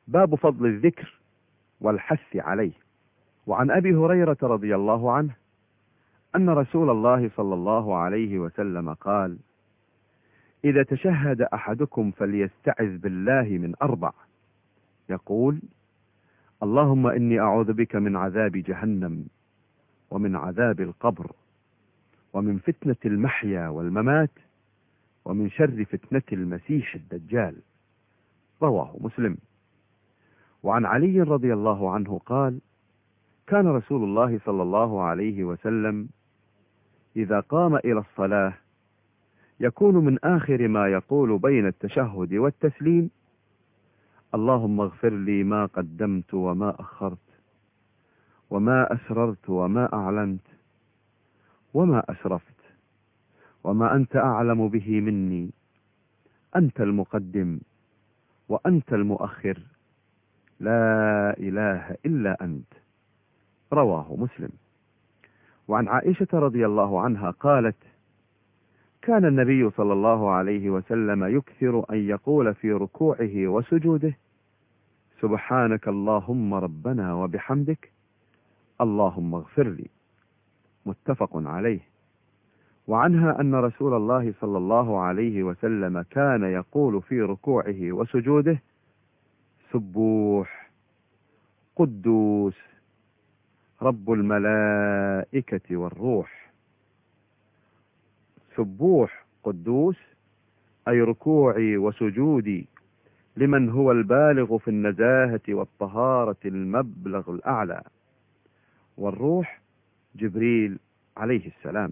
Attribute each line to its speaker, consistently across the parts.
Speaker 1: باب فضل الذكر والحث عليه. وعن أبي هريرة رضي الله عنه أن رسول الله صلى الله عليه وسلم قال: إذا تشهد أحدكم فليستعذ بالله من 4. يقول: اللهم إني أعوذ بك من عذاب جهنم، ومن عذاب القبر، ومن فتنة المحيا والممات، ومن شر فتنة المسيح الدجال. رواه مسلم. وعن علي رضي الله عنه قال: كان رسول الله صلى الله عليه وسلم إذا قام إلى الصلاة يكون من آخر ما يقول بين التشهد والتسليم: اللهم اغفر لي ما قدمت وما أخرت، وما أسررت وما أعلنت، وما أسرفت، وما أنت أعلم به مني، أنت المقدم وأنت المؤخر، لا إله إلا أنت. رواه مسلم. وعن عائشة رضي الله عنها قالت: كان النبي صلى الله عليه وسلم يكثر أن يقول في ركوعه وسجوده: سبحانك اللهم ربنا وبحمدك، اللهم اغفر لي. متفق عليه. وعنها أن رسول الله صلى الله عليه وسلم كان يقول في ركوعه وسجوده: سبوح قدوس رب الملائكة والروح. سبوح قدوس أي ركوعي وسجودي لمن هو البالغ في النزاهة والطهارة المبلغ الأعلى، والروح جبريل عليه السلام.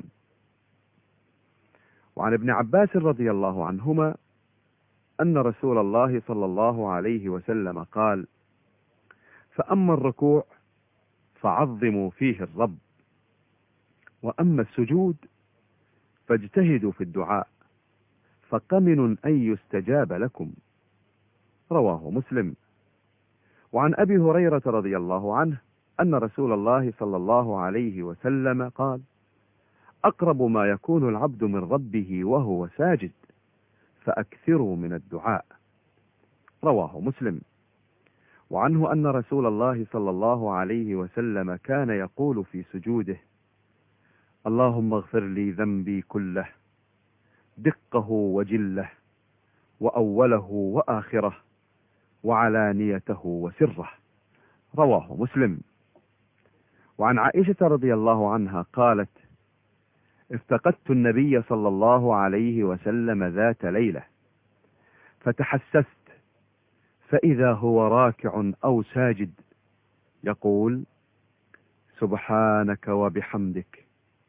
Speaker 1: وعن ابن عباس رضي الله عنهما أن رسول الله صلى الله عليه وسلم قال: فأما الركوع فعظموا فيه الرب، وأما السجود فاجتهدوا في الدعاء، فقمن أن يستجاب لكم. رواه مسلم. وعن أبي هريرة رضي الله عنه أن رسول الله صلى الله عليه وسلم قال: أقرب ما يكون العبد من ربه وهو ساجد، فأكثروا من الدعاء. رواه مسلم. وعنه أن رسول الله صلى الله عليه وسلم كان يقول في سجوده: اللهم اغفر لي ذنبي كله، دقه وجله، وأوله وآخره، وعلانيته وسره. رواه مسلم. وعن عائشة رضي الله عنها قالت: افتقدت النبي صلى الله عليه وسلم ذات ليلة، فتحسست فإذا هو راكع أو ساجد يقول: سبحانك وبحمدك،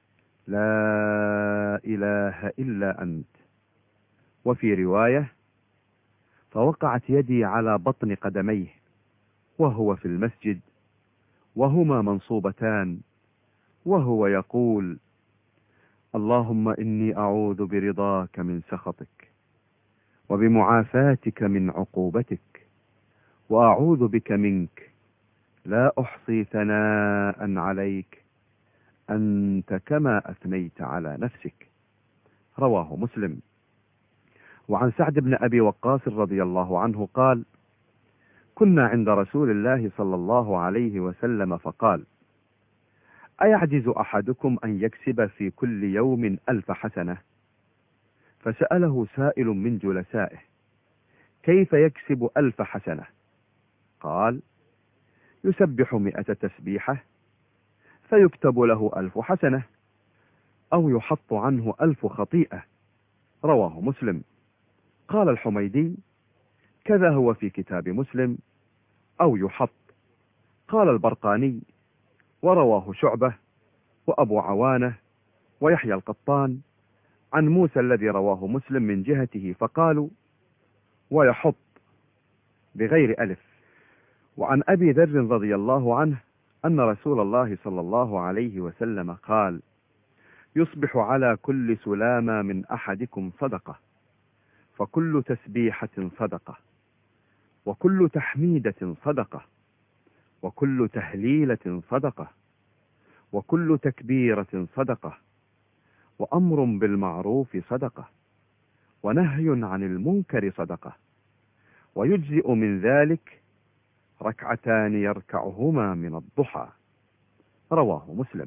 Speaker 1: لا إله إلا أنت. وفي رواية: فوقعت يدي على بطن قدميه وهو في المسجد وهما منصوبتان، وهو يقول: اللهم إني أعوذ برضاك من سخطك، وبمعافاتك من عقوبتك، وأعوذ بك منك، لا أحصي ثناء عليك، أنت كما أثنيت على نفسك. رواه مسلم. وعن سعد بن أبي وقاص رضي الله عنه قال: كنا عند رسول الله صلى الله عليه وسلم فقال: أيعجز أحدكم أن يكسب في كل يوم 1000 حسنة؟ فسأله سائل من جلسائه: كيف يكسب 1000 حسنة؟ قال: يسبح 100 تسبيحة فيكتب له 1000 حسنة، أو يحط عنه 1000 خطيئة. رواه مسلم. قال الحميدي: كذا هو في كتاب مسلم، أو يحط. قال البرقاني: ورواه شعبة وأبو عوانة ويحيى القطان عن موسى الذي رواه مسلم من جهته، فقالوا: ويحط بغير ألف. وعن أبي ذر رضي الله عنه أن رسول الله صلى الله عليه وسلم قال: يصبح على كل سلامة من أحدكم صدقة، فكل تسبيحة صدقة، وكل تحميدة صدقة، وكل تهليلة صدقة، وكل تكبيرة صدقة، وأمر بالمعروف صدقة، ونهي عن المنكر صدقة، ويجزئ من ذلك ركعتان يركعهما من الضحى. رواه مسلم.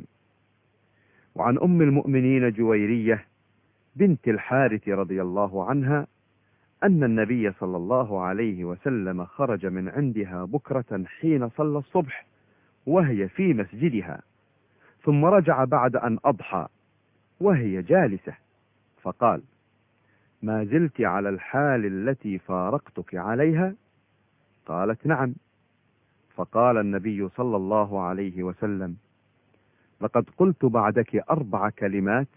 Speaker 1: وعن أم المؤمنين جويرية بنت الحارث رضي الله عنها أن النبي صلى الله عليه وسلم خرج من عندها بكرة حين صلى الصبح وهي في مسجدها، ثم رجع بعد أن أضحى وهي جالسة، فقال: ما زلت على الحال التي فارقتك عليها؟ قالت: نعم. فقال النبي صلى الله عليه وسلم: لقد قلت بعدك 4 كلمات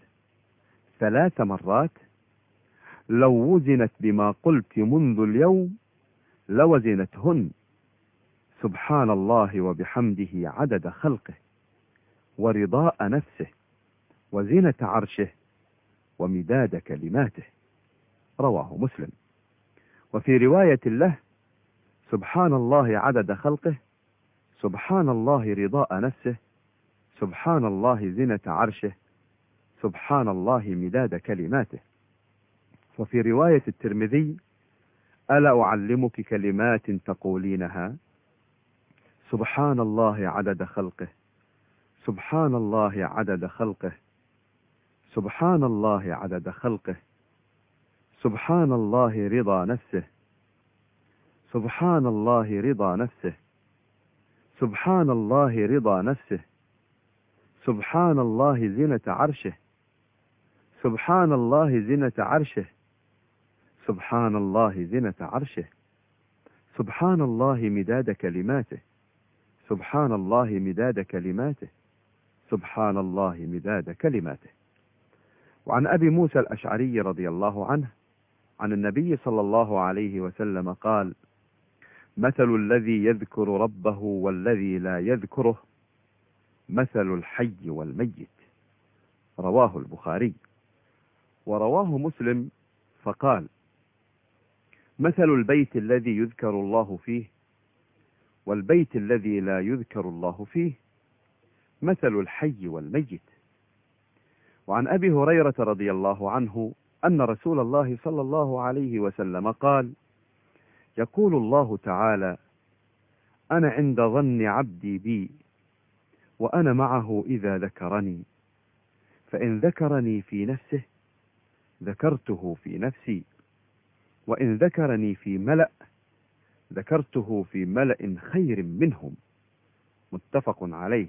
Speaker 1: 3 مرات، لو وزنت بما قلت منذ اليوم لوزنتهن: سبحان الله وبحمده عدد خلقه، ورضاء نفسه، وزنة عرشه، ومداد كلماته. رواه مسلم. وفي رواية له: سبحان الله عدد خلقه، سبحان الله رضاء نفسه، سبحان الله زنة عرشه، سبحان الله مداد كلماته. وفي رواية الترمذي: ألا أعلمك كلمات تقولينها؟ سبحان الله عدد خلقه، سبحان الله عدد خلقه، سبحان الله عدد خلقه، سبحان الله رضا نفسه، سبحان الله رضا نفسه، سبحان الله رضا نفسه، سبحان الله زنة عرشه، سبحان الله زنة عرشه، سبحان الله زنة عرشه، سبحان الله مداد كلماته، سبحان الله مداد كلماته، سبحان الله مداد كلماته. وعن أبي موسى الأشعري رضي الله عنه عن النبي صلى الله عليه وسلم قال: مثل الذي يذكر ربه والذي لا يذكره مثل الحي والميت. رواه البخاري. ورواه مسلم فقال: مثل البيت الذي يذكر الله فيه والبيت الذي لا يذكر الله فيه مثل الحي والميت. وعن أبي هريرة رضي الله عنه أن رسول الله صلى الله عليه وسلم قال: يقول الله تعالى: أنا عند ظن عبدي بي، وأنا معه إذا ذكرني، فإن ذكرني في نفسه ذكرته في نفسي، وإن ذكرني في ملأ ذكرته في ملأ خير منهم. متفق عليه.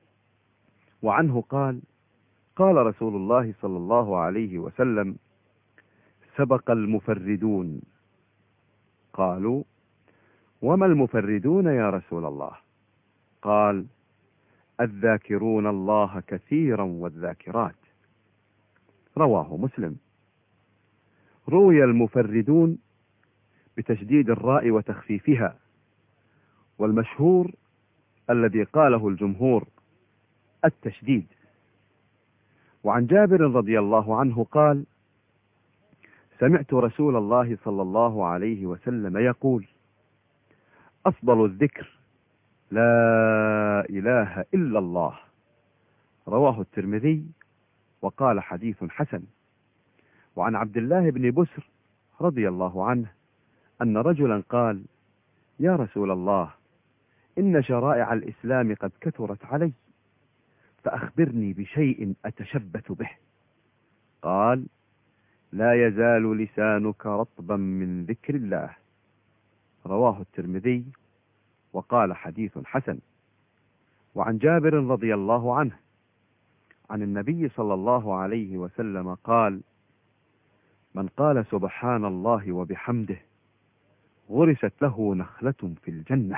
Speaker 1: وعنه قال: قال رسول الله صلى الله عليه وسلم: سبق المفردون. قالوا: وما المفردون يا رسول الله؟ قال: الذاكرون الله كثيرا والذاكرات. رواه مسلم. روي المفردون بتشديد الراء وتخفيفها، والمشهور الذي قاله الجمهور التشديد. وعن جابر رضي الله عنه قال: سمعت رسول الله صلى الله عليه وسلم يقول: أفضل الذكر لا إله إلا الله. رواه الترمذي وقال: حديث حسن. وعن عبد الله بن بسر رضي الله عنه أن رجلا قال: يا رسول الله، إن شرائع الإسلام قد كثرت علي، فأخبرني بشيء أتشبث به. قال: لا يزال لسانك رطبا من ذكر الله. رواه الترمذي وقال: حديث حسن. وعن جابر رضي الله عنه عن النبي صلى الله عليه وسلم قال: من قال سبحان الله وبحمده غرست له نخلة في الجنة.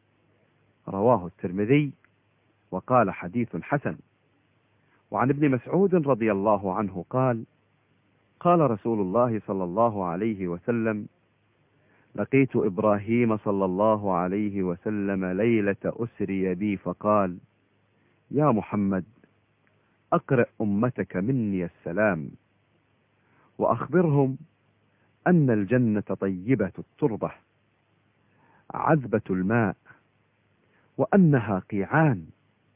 Speaker 1: رواه الترمذي وقال: حديث حسن. وعن ابن مسعود رضي الله عنه قال: قال رسول الله صلى الله عليه وسلم: لقيت إبراهيم صلى الله عليه وسلم ليلة أسري بي فقال: يا محمد، أقرئ أمتك مني السلام، وأخبرهم أن الجنة طيبة التربة عذبة الماء، وأنها قيعان،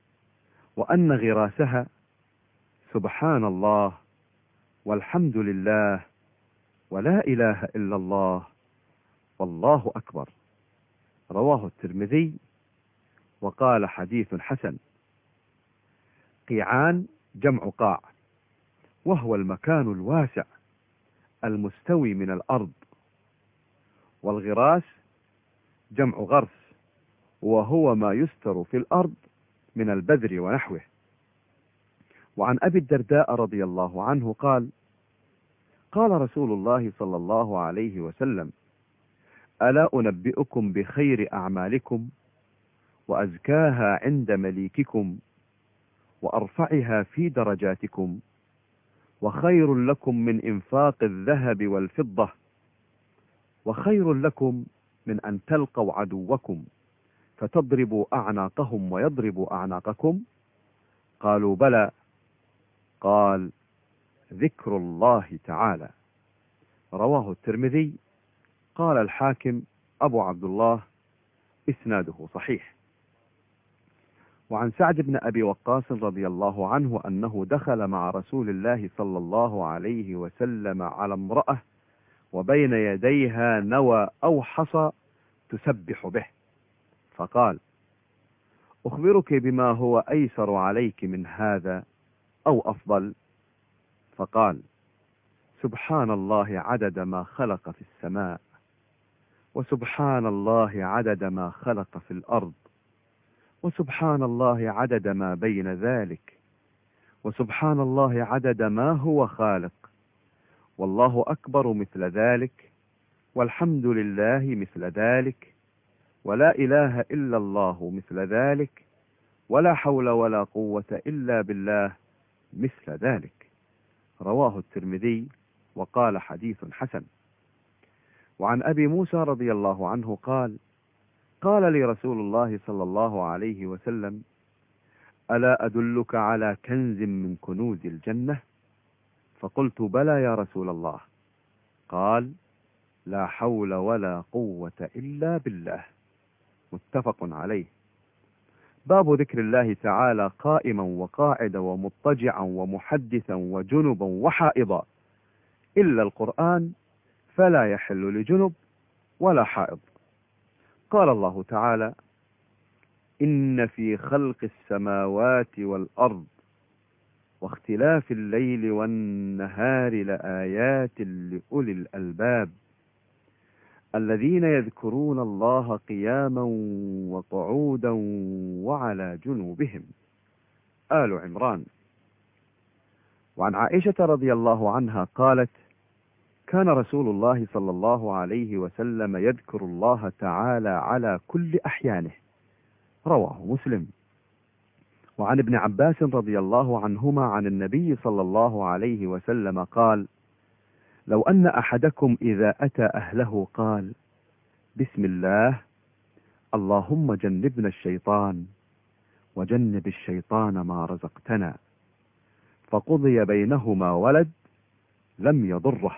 Speaker 1: وأن غراسها سبحان الله والحمد لله ولا إله إلا الله والله أكبر. رواه الترمذي وقال حديث حسن. قيعان جمع قاع، وهو المكان الواسع المستوي من الأرض. والغراس جمع غرس، وهو ما يستر في الأرض من البذر ونحوه. وعن أبي الدرداء رضي الله عنه قال: قال رسول الله صلى الله عليه وسلم: ألا أنبئكم بخير أعمالكم وأزكاها عند مليككم وأرفعها في درجاتكم وخير لكم من إنفاق الذهب والفضة وخير لكم من أن تلقوا عدوكم فتضربوا أعناقهم ويضربوا أعناقكم؟ قالوا: بلى. قال: ذكر الله تعالى. رواه الترمذي. قال الحاكم أبو عبد الله: إسناده صحيح. وعن سعد بن أبي وقاص رضي الله عنه أنه دخل مع رسول الله صلى الله عليه وسلم على امرأة وبين يديها نوى أو حصى تسبح به، فقال: أخبرك بما هو أيسر عليك من هذا أو أفضل؟ فقال: سبحان الله عدد ما خلق في السماء، وسبحان الله عدد ما خلق في الأرض، وسبحان الله عدد ما بين ذلك، وسبحان الله عدد ما هو خالق، والله أكبر مثل ذلك، والحمد لله مثل ذلك، ولا إله إلا الله مثل ذلك، ولا حول ولا قوة إلا بالله مثل ذلك. رواه الترمذي وقال حديث حسن. وعن أبي موسى رضي الله عنه قال: قال لي رسول الله صلى الله عليه وسلم: ألا أدلك على كنز من كنوز الجنة؟ فقلت: بلى يا رسول الله. قال: لا حول ولا قوة إلا بالله. متفق عليه. باب ذكر الله تعالى قائما وقاعدا ومضطجعا ومحدثا وجنبا وحائضا، إلا القرآن فلا يحل لجنب ولا حائض. قال الله تعالى: إن في خلق السماوات والأرض واختلاف الليل والنهار لآيات لأولي الألباب الذين يذكرون الله قياما وقعودا وعلى جنوبهم. آل عمران. وعن عائشة رضي الله عنها قالت: كان رسول الله صلى الله عليه وسلم يذكر الله تعالى على كل أحيانه. رواه مسلم. وعن ابن عباس رضي الله عنهما عن النبي صلى الله عليه وسلم قال: لو أن أحدكم إذا أتى أهله قال: بسم الله، اللهم جنبنا الشيطان وجنب الشيطان ما رزقتنا، فقضي بينهما ولد، لم يضره.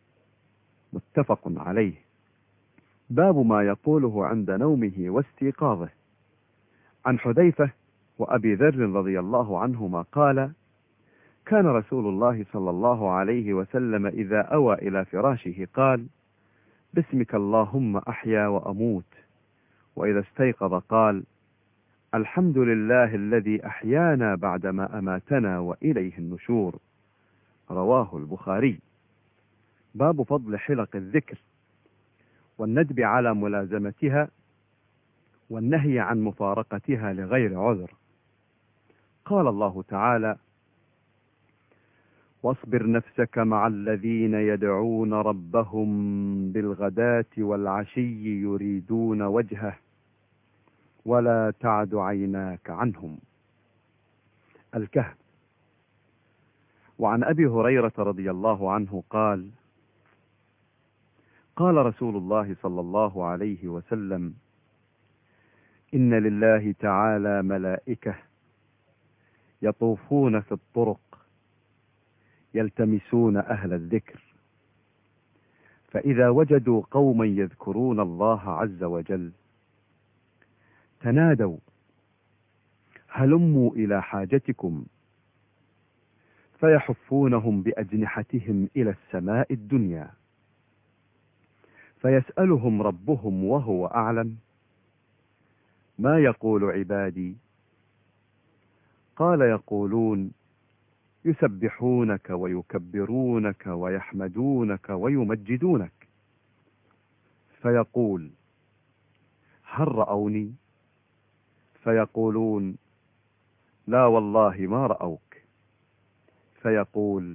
Speaker 1: متفق عليه. باب ما يقوله عند نومه واستيقاظه. عن حذيفة وأبي ذر رضي الله عنهما قال: كان رسول الله صلى الله عليه وسلم إذا أوى إلى فراشه قال: باسمك اللهم أحيا وأموت. وإذا استيقظ قال: الحمد لله الذي أحيانا بعدما أماتنا وإليه النشور. رواه البخاري. باب فضل حلق الذكر والندب على ملازمتها والنهي عن مفارقتها لغير عذر. قال الله تعالى: واصبر نفسك مع الذين يدعون ربهم بالغداة والعشي يريدون وجهه ولا تعد عيناك عنهم. الكهف. وعن أبي هريرة رضي الله عنه قال: قال رسول الله صلى الله عليه وسلم: إن لله تعالى ملائكة يطوفون في الطرق يلتمسون أهل الذكر، فإذا وجدوا قوما يذكرون الله عز وجل تنادوا: هلموا إلى حاجتكم، فيحفونهم بأجنحتهم إلى السماء الدنيا، فيسألهم ربهم وهو أعلم ما يقول عبادي؟ قال يقولون يسبحونك ويكبرونك ويحمدونك ويمجدونك. فيقول هل رأوني؟ فيقولون لا والله ما رأوك. فيقول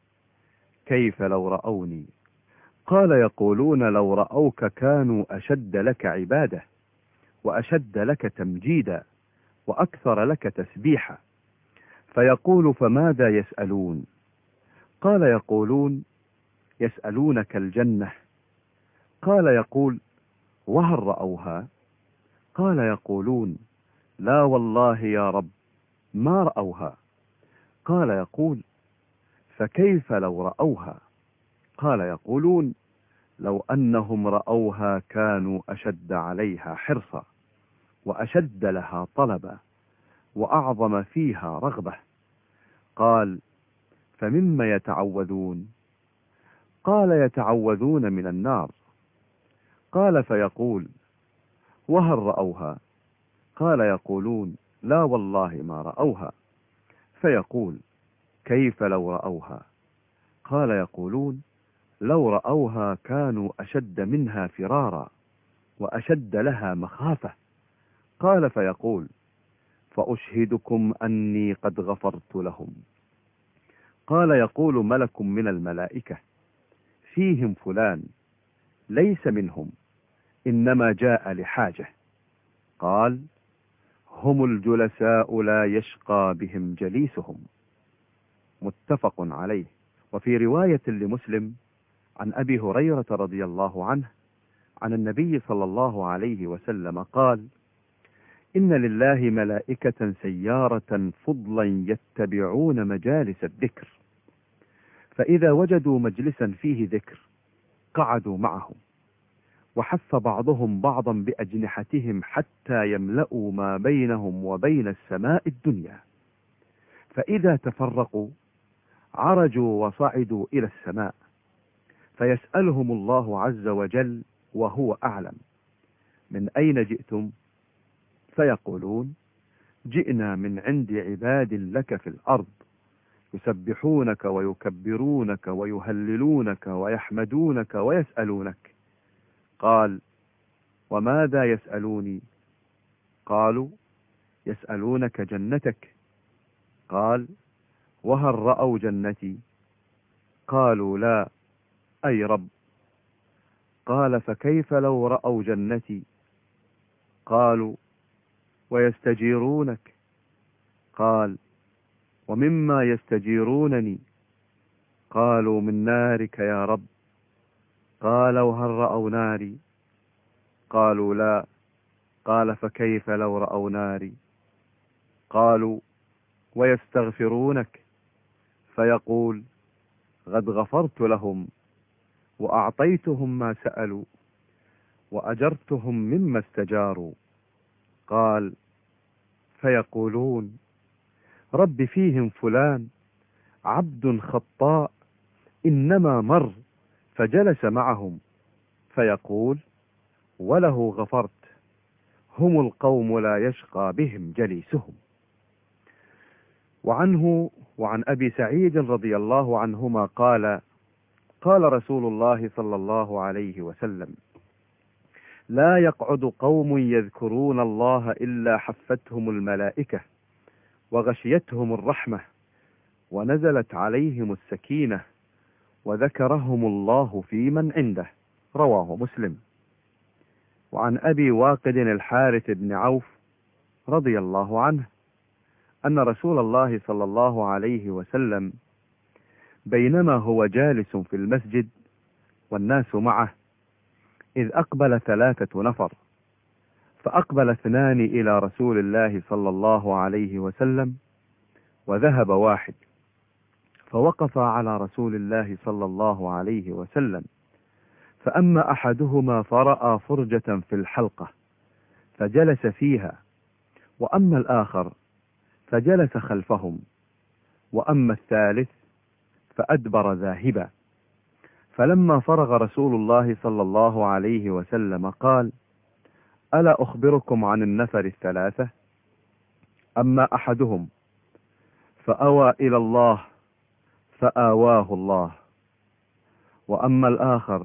Speaker 1: كيف لو رأوني؟ قال يقولون لو رأوك كانوا أشد لك عبادة وأشد لك تمجيدا وأكثر لك تسبيحا. فيقول فماذا يسألون؟ قال يقولون يسألونك الجنة. قال يقول وهل رأوها؟ قال يقولون لا والله يا رب ما رأوها. قال يقول فكيف لو رأوها؟ قال يقولون لو أنهم رأوها كانوا أشد عليها حرصا وأشد لها طلبا وأعظم فيها رغبة. قال فمما يتعوذون؟ قال يتعوذون من النار. قال فيقول وهل رأوها؟ قال يقولون لا والله ما رأوها. فيقول كيف لو رأوها؟ قال يقولون لو رأوها كانوا أشد منها فرارا وأشد لها مخافة. قال فيقول فأشهدكم أني قد غفرت لهم. قال يقول ملك من الملائكة فيهم فلان ليس منهم إنما جاء لحاجة. قال هم الجلساء لا يشقى بهم جليسهم. متفق عليه. وفي رواية لمسلم عن أبي هريرة رضي الله عنه عن النبي صلى الله عليه وسلم قال إن لله ملائكة سيارة فضلا يتبعون مجالس الذكر، فإذا وجدوا مجلسا فيه ذكر قعدوا معهم، وحث بعضهم بعضا بأجنحتهم حتى يملأوا ما بينهم وبين السماء الدنيا، فإذا تفرقوا عرجوا وصعدوا إلى السماء، فيسألهم الله عز وجل وهو أعلم من أين جئتم؟ فيقولون جئنا من عند عباد لك في الأرض يسبحونك ويكبرونك ويهللونك ويحمدونك ويسألونك. قال وماذا يسألوني؟ قالوا يسألونك جنتك. قال وهل رأوا جنتي؟ قالوا لا أي رب. قال فكيف لو رأوا جنتي؟ قالوا ويستجيرونك. قال ومما يستجيرونني؟ قالوا من نارك يا رب. قال وهل رأوا ناري؟ قالوا لا. قال فكيف لو رأوا ناري؟ قالوا ويستغفرونك. فيقول قد غفرت لهم وأعطيتهم ما سألوا وأجرتهم مما استجاروا. قال فيقولون رب فيهم فلان عبد خطاء إنما مر فجلس معهم. فيقول وله غفرت، هم القوم لا يشقى بهم جليسهم. وعنه وعن أبي سعيد رضي الله عنهما قال قال رسول الله صلى الله عليه وسلم لا يقعد قوم يذكرون الله إلا حفتهم الملائكة وغشيتهم الرحمة ونزلت عليهم السكينة وذكرهم الله في من عنده. رواه مسلم. وعن أبي واقد الحارث بن عوف رضي الله عنه أن رسول الله صلى الله عليه وسلم بينما هو جالس في المسجد والناس معه إذ أقبل 3 نفر، فأقبل 2 إلى رسول الله صلى الله عليه وسلم وذهب 1، فوقف على رسول الله صلى الله عليه وسلم، فأما أحدهما فرأى فرجة في الحلقة فجلس فيها، وأما الآخر فجلس خلفهم، وأما الثالث فأدبر ذاهبا. فلما فرغ رسول الله صلى الله عليه وسلم قال ألا أخبركم عن النفر الثلاثة؟ أما أحدهم فأوى إلى الله فآواه الله، وأما الآخر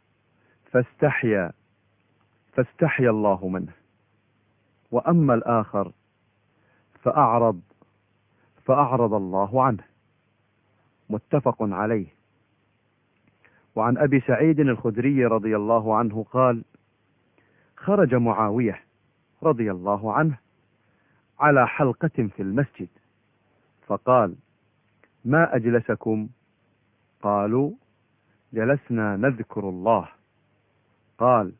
Speaker 1: فاستحيا الله منه، وأما الآخر فأعرض الله عنه. متفق عليه. وعن أبي سعيد الخدري رضي الله عنه قال: خرج معاوية رضي الله عنه على حلقة في المسجد فقال: ما أجلسكم؟ قالوا: جلسنا نذكر الله. قال: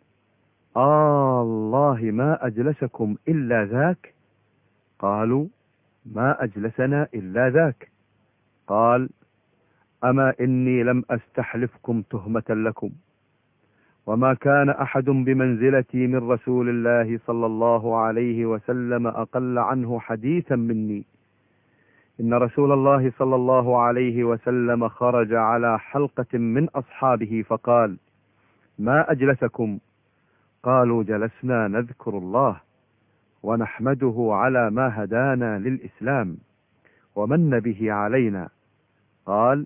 Speaker 1: الله ما أجلسكم إلا ذاك؟ قالوا: ما أجلسنا إلا ذاك. قال: أما إني لم أستحلفكم تهمة لكم، وما كان أحد بمنزلتي من رسول الله صلى الله عليه وسلم أقل عنه حديثا مني. إن رسول الله صلى الله عليه وسلم خرج على حلقة من أصحابه فقال: ما أجلسكم؟ قالوا: جلسنا نذكر الله ونحمده على ما هدانا للإسلام ومن به علينا. قال: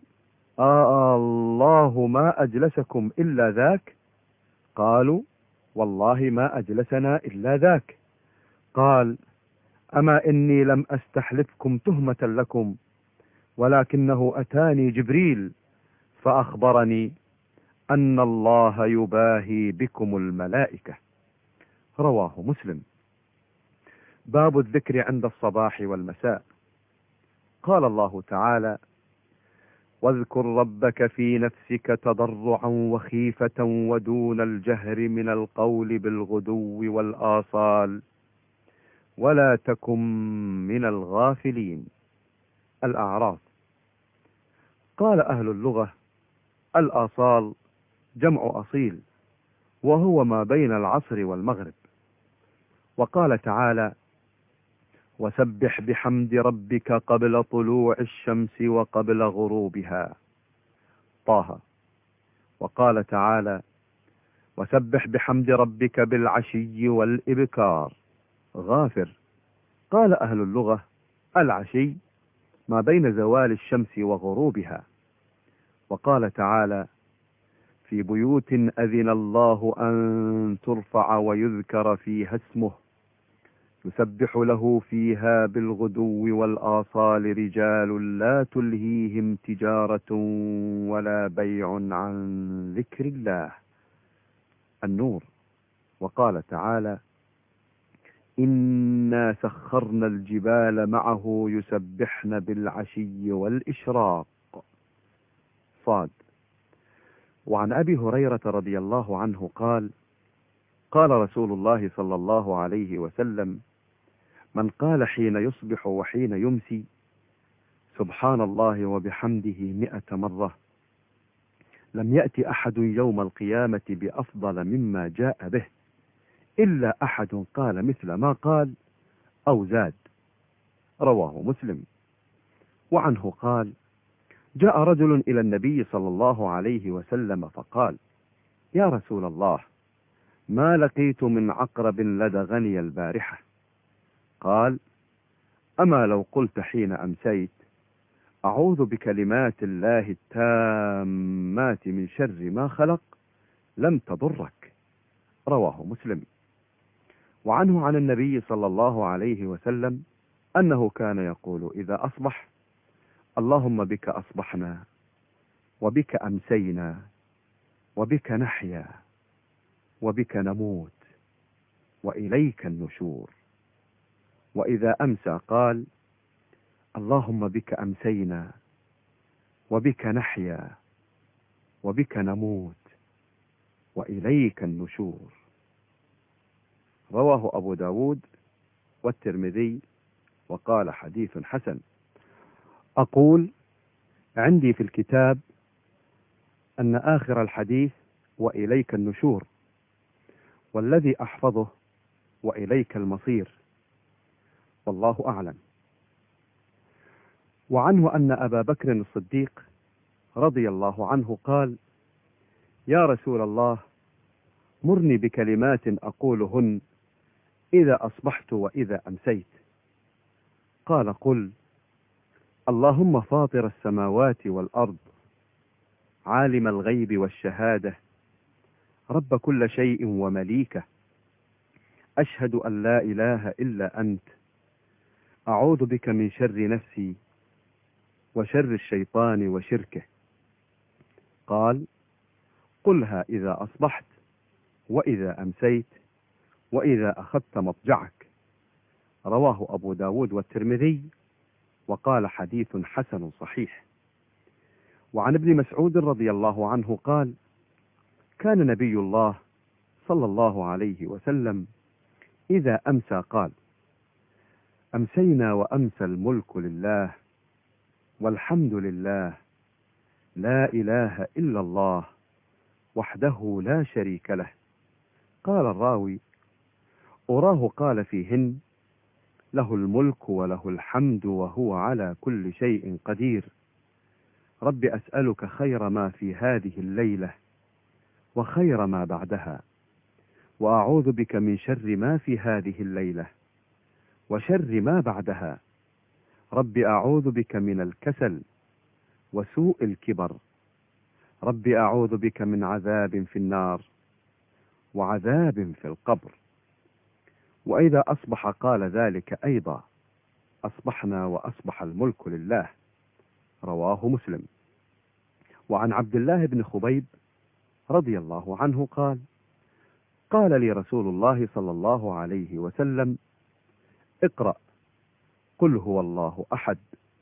Speaker 1: الله ما أجلسكم إلا ذاك؟ قالوا: والله ما أجلسنا إلا ذاك. قال: أما إني لم أستحلفكم تهمة لكم، ولكنه أتاني جبريل فأخبرني أن الله يباهي بكم الملائكة. رواه مسلم. باب الذكر عند الصباح والمساء. قال الله تعالى: واذكر ربك في نفسك تضرعا وخيفة ودون الجهر من القول بالغدو والآصال ولا تكن من الغافلين. الأعراف. قال أهل اللغة: الآصال جمع أصيل، وهو ما بين العصر والمغرب. وقال تعالى: وسبح بحمد ربك قبل طلوع الشمس وقبل غروبها. طه. وقال تعالى: وسبح بحمد ربك بالعشي والإبكار. غافر. قال أهل اللغة: العشي ما بين زوال الشمس وغروبها. وقال تعالى: في بيوت أذن الله أن ترفع ويذكر فيها اسمه يسبح له فيها بالغدو والآصال رجال لا تلهيهم تجارة ولا بيع عن ذكر الله. النور. وقال تعالى: إنا سخرنا الجبال معه يسبحن بالعشي والإشراق. صاد. وعن أبي هريرة رضي الله عنه قال: قال رسول الله صلى الله عليه وسلم: من قال حين يصبح وحين يمسي سبحان الله وبحمده 100 مرة لم يأتي أحد يوم القيامة بأفضل مما جاء به إلا أحد قال مثل ما قال أو زاد. رواه مسلم. وعنه قال: جاء رجل إلى النبي صلى الله عليه وسلم فقال: يا رسول الله، ما لقيت من عقرب لدغني البارحة. قال: أما لو قلت حين أمسيت أعوذ بكلمات الله التامات من شر ما خلق لم تضرك. رواه مسلم. وعنه عن النبي صلى الله عليه وسلم أنه كان يقول إذا أصبح: اللهم بك أصبحنا وبك أمسينا وبك نحيا وبك نموت وإليك النشور. وإذا أمسى قال: اللهم بك أمسينا وبك نحيا وبك نموت وإليك النشور. رواه أبو داود والترمذي وقال حديث حسن. أقول: عندي في الكتاب أن آخر الحديث وإليك النشور، والذي أحفظه وإليك المصير، والله أعلم. وعنه أن أبا بكر الصديق رضي الله عنه قال: يا رسول الله، مرني بكلمات أقولهن إذا أصبحت وإذا أمسيت. قال قل اللهم فاطر السماوات والأرض عالم الغيب والشهادة رب كل شيء ومليكه أشهد أن لا إله إلا أنت أعوذ بك من شر نفسي وشر الشيطان وشركه. قال قلها إذا أصبحت وإذا أمسيت وإذا أخذت مضجعك. رواه أبو داود والترمذي وقال حديث حسن صحيح. وعن ابن مسعود رضي الله عنه قال كان نبي الله صلى الله عليه وسلم إذا أمسى قال أمسينا وأمسى الملك لله والحمد لله لا إله إلا الله وحده لا شريك له. قال الراوي أراه قال فيهن له الملك وله الحمد وهو على كل شيء قدير. رب أسألك خير ما في هذه الليلة وخير ما بعدها وأعوذ بك من شر ما في هذه الليلة وشر ما بعدها. رب أعوذ بك من الكسل وسوء الكبر. رب أعوذ بك من عذاب في النار وعذاب في القبر. وإذا أصبح قال ذلك أيضا أصبحنا وأصبح الملك لله. رواه مسلم. وعن عبد الله بن خبيب رضي الله عنه قال قال لي رسول الله صلى الله عليه وسلم اقرأ قل هو الله أحد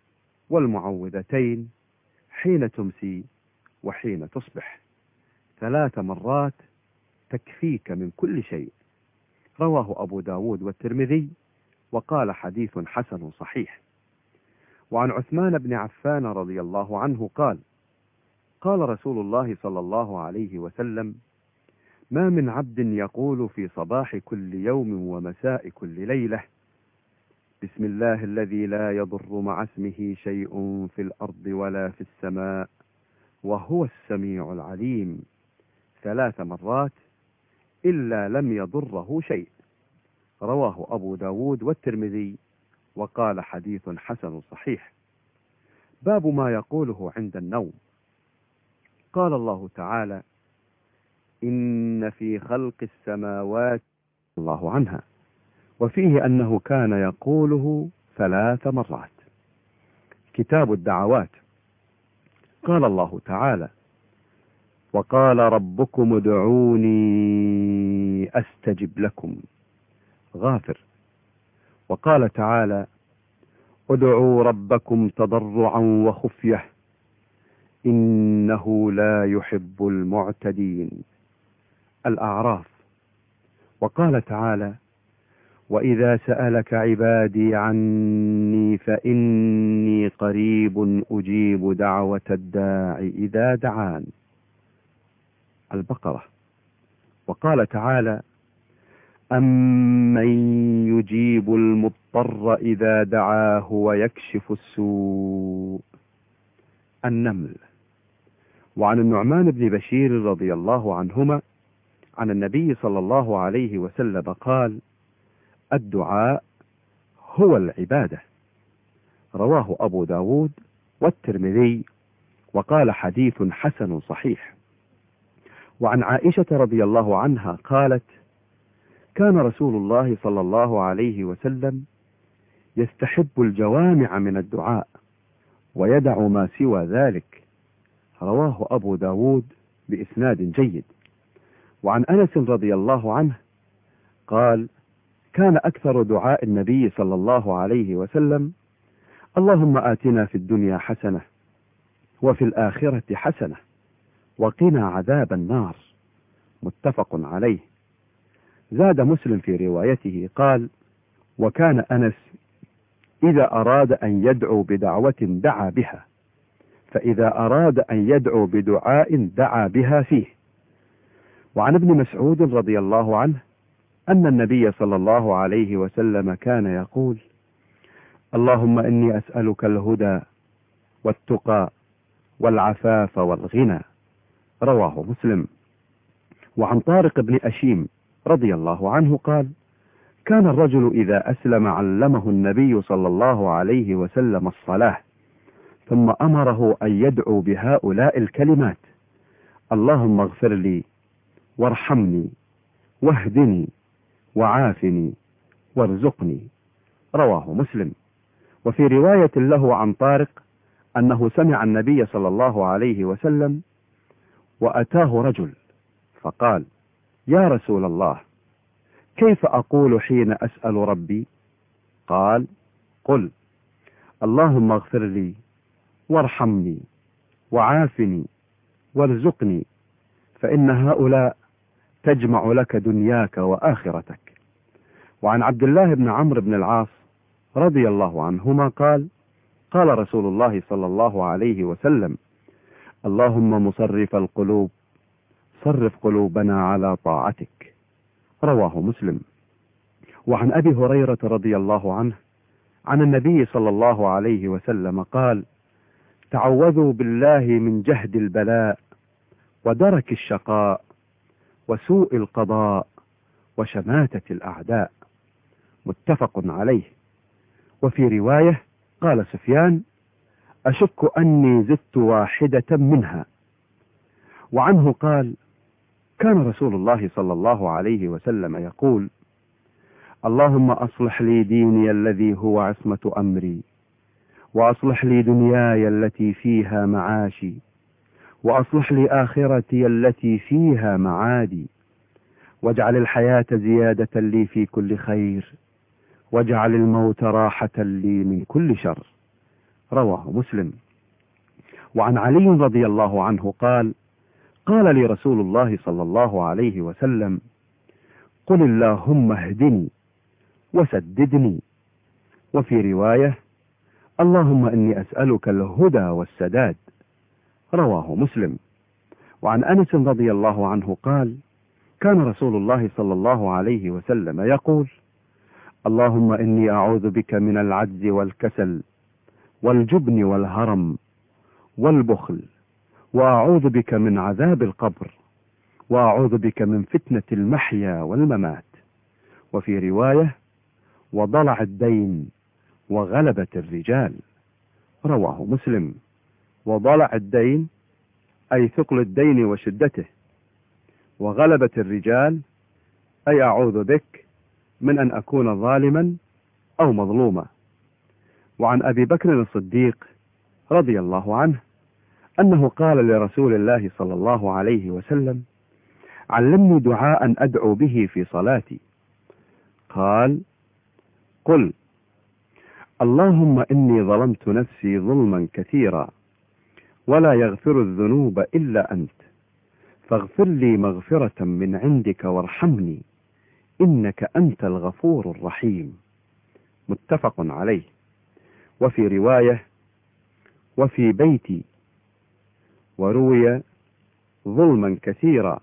Speaker 1: والمعوذتين حين تمسي وحين تصبح 3 مرات تكفيك من كل شيء. رواه أبو داود والترمذي وقال حديث حسن صحيح. وعن عثمان بن عفان رضي الله عنه قال قال رسول الله صلى الله عليه وسلم ما من عبد يقول في صباح كل يوم ومساء كل ليلة بسم الله الذي لا يضر مع اسمه شيء في الأرض ولا في السماء وهو السميع العليم 3 مرات إلا لم يضره شيء. رواه أبو داود والترمذي وقال حديث حسن صحيح. باب ما يقوله عند النوم. قال الله تعالى إن في خلق السماوات الله عنها وفيه أنه كان يقوله 3 مرات. كتاب الدعوات. قال الله تعالى وقال ربكم ادعوني أستجب لكم. غافر. وقال تعالى ادعوا ربكم تضرعا وخفية إنه لا يحب المعتدين. الأعراف. وقال تعالى وإذا سألك عبادي عني فإني قريب أجيب دعوة الداع إذا دعان. البقرة. وقال تعالى أمن يجيب المضطر إذا دعاه ويكشف السوء. النمل. وعن النعمان بن بشير رضي الله عنهما عن النبي صلى الله عليه وسلم قال الدعاء هو العبادة. رواه أبو داود والترمذي وقال حديث حسن صحيح. وعن عائشة رضي الله عنها قالت كان رسول الله صلى الله عليه وسلم يستحب الجوامع من الدعاء ويدع ما سوى ذلك. رواه أبو داود بإسناد جيد. وعن أنس رضي الله عنه قال كان أكثر دعاء النبي صلى الله عليه وسلم اللهم آتنا في الدنيا حسنة وفي الآخرة حسنة وقنا عذاب النار. متفق عليه. زاد مسلم في روايته قال وكان أنس إذا أراد أن يدعو بدعوة دعا بها فإذا أراد أن يدعو بدعاء دعا بها فيه. وعن ابن مسعود رضي الله عنه أن النبي صلى الله عليه وسلم كان يقول اللهم إني أسألك الهدى والتقى والعفاف والغنى. رواه مسلم. وعن طارق بن أشيم رضي الله عنه قال كان الرجل إذا أسلم علمه النبي صلى الله عليه وسلم الصلاة، ثم أمره أن يدعو بهؤلاء الكلمات: اللهم اغفر لي وارحمني واهدني وعافني وارزقني. رواه مسلم. وفي رواية له عن طارق أنه سمع النبي صلى الله عليه وسلم وأتاه رجل فقال: يا رسول الله، كيف أقول حين أسأل ربي؟ قال: قل اللهم اغفر لي وارحمني وعافني وارزقني، فإن هؤلاء تجمع لك دنياك وآخرتك. وعن عبد الله بن عمرو بن العاص رضي الله عنهما قال: قال رسول الله صلى الله عليه وسلم: اللهم مصرف القلوب صرف قلوبنا على طاعتك. رواه مسلم. وعن أبي هريرة رضي الله عنه عن النبي صلى الله عليه وسلم قال: تعوذوا بالله من جهد البلاء ودرك الشقاء وسوء القضاء وشماتة الأعداء. متفق عليه. وفي رواية قال سفيان: أشك أني زدت واحدة منها. وعنه قال: كان رسول الله صلى الله عليه وسلم يقول: اللهم أصلح لي ديني الذي هو عصمة أمري، وأصلح لي دنياي التي فيها معاشي، وأصلح لي آخرتي التي فيها معادي، واجعل الحياة زيادة لي في كل خير، واجعل الموت راحة لي من كل شر. رواه مسلم. وعن علي رضي الله عنه قال: قال لي رسول الله صلى الله عليه وسلم: قل اللهم اهدني وسددني. وفي رواية: اللهم إني أسألك الهدى والسداد. رواه مسلم. وعن أنس رضي الله عنه قال: كان رسول الله صلى الله عليه وسلم يقول: اللهم إني أعوذ بك من العجز والكسل والجبن والهرم والبخل، وأعوذ بك من عذاب القبر، وأعوذ بك من فتنة المحيا والممات. وفي رواية: وضلع الدين وغلبة الرجال. رواه مسلم. وضلع الدين أي ثقل الدين وشدته، وغلبة الرجال أي أعوذ بك من أن أكون ظالما أو مظلوما. وعن أبي بكر الصديق رضي الله عنه أنه قال لرسول الله صلى الله عليه وسلم: علمني دعاء أدعو به في صلاتي. قال: قل اللهم إني ظلمت نفسي ظلما كثيرا، ولا يغفر الذنوب إلا أنت، فاغفر لي مغفرة من عندك وارحمني، إنك أنت الغفور الرحيم. متفق عليه. وفي رواية: وفي بيتي. وروي: ظلما كثيرا.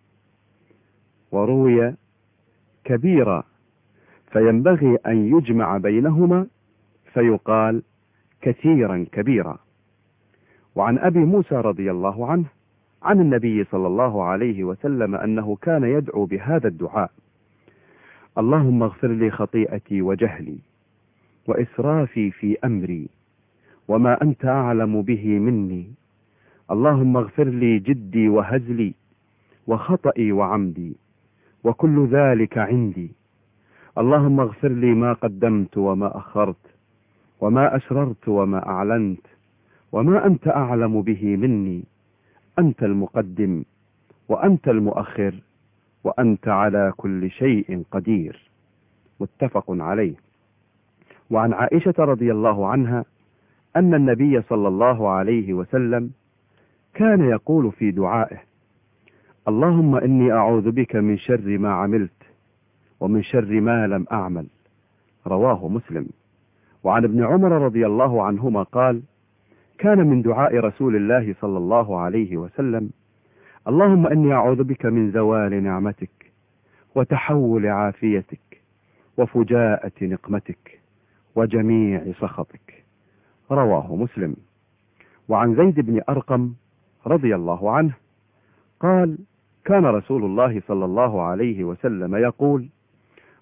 Speaker 1: وروي: كبيرا، فينبغي أن يجمع بينهما فيقال كثيرا كبيرا. وعن أبي موسى رضي الله عنه عن النبي صلى الله عليه وسلم أنه كان يدعو بهذا الدعاء: اللهم اغفر لي خطيئتي وجهلي وإسرافي في أمري وما أنت أعلم به مني، اللهم اغفر لي جدي وهزلي وخطئي وعمدي وكل ذلك عندي، اللهم اغفر لي ما قدمت وما أخرت وما أسررت وما أعلنت وما أنت أعلم به مني، أنت المقدم وأنت المؤخر وأنت على كل شيء قدير. متفق عليه. وعن عائشة رضي الله عنها أن النبي صلى الله عليه وسلم كان يقول في دعائه: اللهم إني أعوذ بك من شر ما عملت ومن شر ما لم أعمل. رواه مسلم. وعن ابن عمر رضي الله عنهما قال: كان من دعاء رسول الله صلى الله عليه وسلم: اللهم إني أعوذ بك من زوال نعمتك وتحول عافيتك وفجاءة نقمتك وجميع سخطك. رواه مسلم. وعن زيد بن أرقم رضي الله عنه قال: كان رسول الله صلى الله عليه وسلم يقول: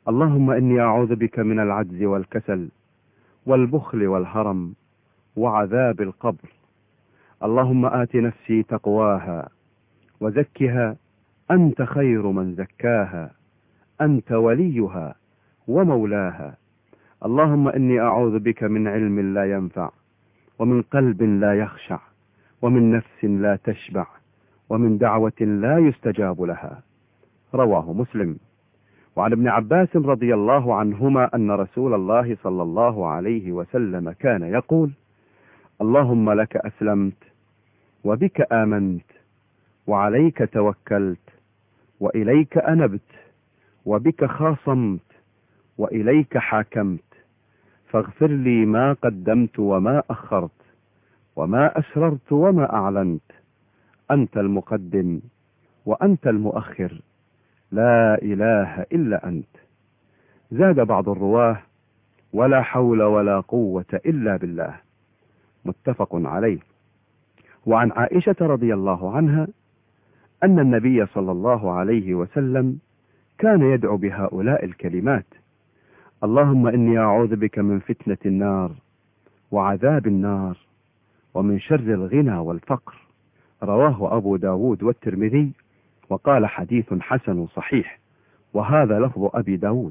Speaker 1: اللهم إني أعوذ بك من العجز والكسل والبخل والهرم وعذاب القبر. اللهم آت نفسي تقواها وزكها أنت خير من زكاها، أنت وليها ومولاها. اللهم إني أعوذ بك من علم لا ينفع، ومن قلب لا يخشع، ومن نفس لا تشبع، ومن دعوة لا يستجاب لها. رواه مسلم. وعن ابن عباس رضي الله عنهما أن رسول الله صلى الله عليه وسلم كان يقول: اللهم لك أسلمت، وبك آمنت، وعليك توكلت، وإليك أنبت، وبك خاصمت، وإليك حاكمت، فاغفر لي ما قدمت وما أخرت، وما أسررت وما أعلنت، أنت المقدم وأنت المؤخر، لا إله إلا أنت. زاد بعض الرواه: ولا حول ولا قوة إلا بالله. متفق عليه. وعن عائشة رضي الله عنها أن النبي صلى الله عليه وسلم كان يدعو بهؤلاء الكلمات: اللهم إني أعوذ بك من فتنة النار وعذاب النار ومن شر الغنى والفقر. رواه أبو داود والترمذي، وقال حديث حسن صحيح، وهذا لفظ أبي داود.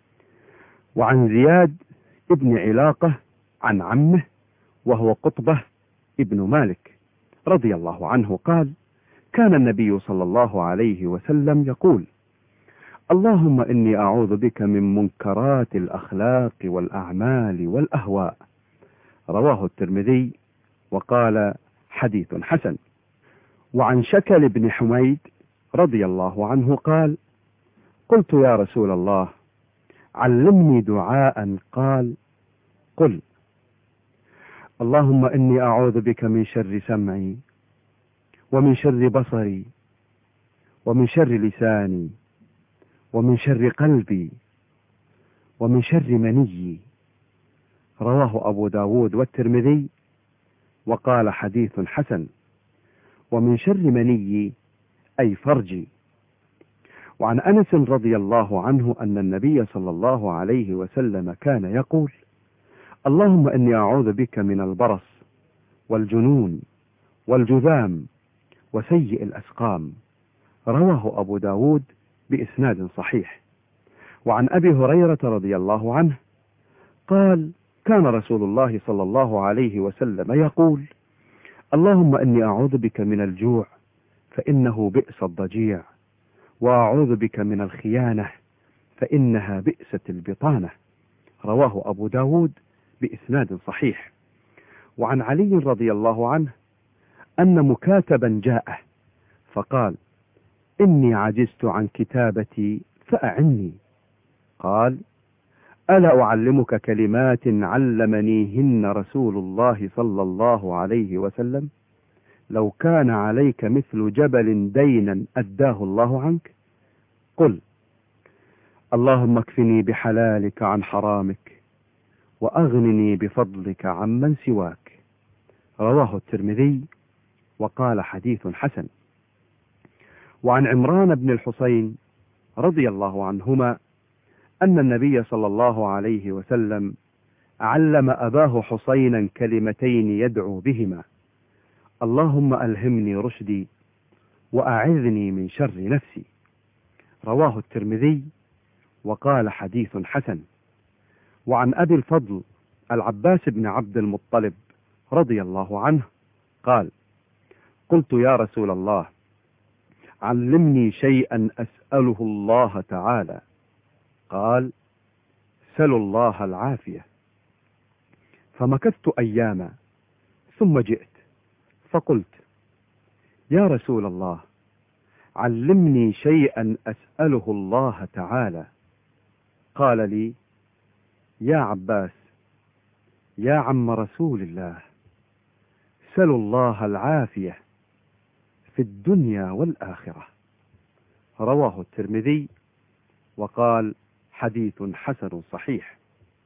Speaker 1: وعن زياد ابن علاقة عن عمه وهو قطبة ابن مالك رضي الله عنه قال: كان النبي صلى الله عليه وسلم يقول: اللهم إني أعوذ بك من منكرات الأخلاق والأعمال والأهواء. رواه الترمذي، وقال حديث حسن. وعن شكل بن حميد رضي الله عنه قال: قلت يا رسول الله علمني دعاء. قال: قل: اللهم إني أعوذ بك من شر سمعي، ومن شر بصري، ومن شر لساني، ومن شر قلبي، ومن شر منيي. رواه أبو داود والترمذي، وقال حديث حسن. ومن شر منيي أي فرجي. وعن أنس رضي الله عنه أن النبي صلى الله عليه وسلم كان يقول: اللهم إني أعوذ بك من البرص والجنون والجذام وسيء الأسقام. رواه أبو داود بإسناد صحيح. وعن أبي هريرة رضي الله عنه قال: كان رسول الله صلى الله عليه وسلم يقول: اللهم إني أعوذ بك من الجوع فإنه بئس الضجيع، وأعوذ بك من الخيانة فإنها بئست البطانة. رواه أبو داود بإسناد صحيح. وعن علي رضي الله عنه أن مكاتبا جاءه فقال: إني عجزت عن كتابتي فأعني. قال: ألا أعلمك كلمات علمنيهن رسول الله صلى الله عليه وسلم؟ لو كان عليك مثل جبل دينا أداه الله عنك. قل: اللهم اكفني بحلالك عن حرامك، وأغنني بفضلك عمن سواك. رواه الترمذي، وقال حديث حسن. وعن عمران بن الحصين رضي الله عنهما أن النبي صلى الله عليه وسلم علم أباه حصينا كلمتين يدعو بهما: اللهم ألهمني رشدي، وأعذني من شر نفسي. رواه الترمذي، وقال حديث حسن. وعن أبي الفضل العباس بن عبد المطلب رضي الله عنه قال: قلت يا رسول الله علمني شيئا أسأله الله تعالى. قال: سلوا الله العافية. فمكثت أياما ثم جئت فقلت: يا رسول الله علمني شيئا أسأله الله تعالى. قال لي: يا عباس يا عم رسول الله، سلوا الله العافية في الدنيا والآخرة. رواه الترمذي، وقال حديث حسن صحيح.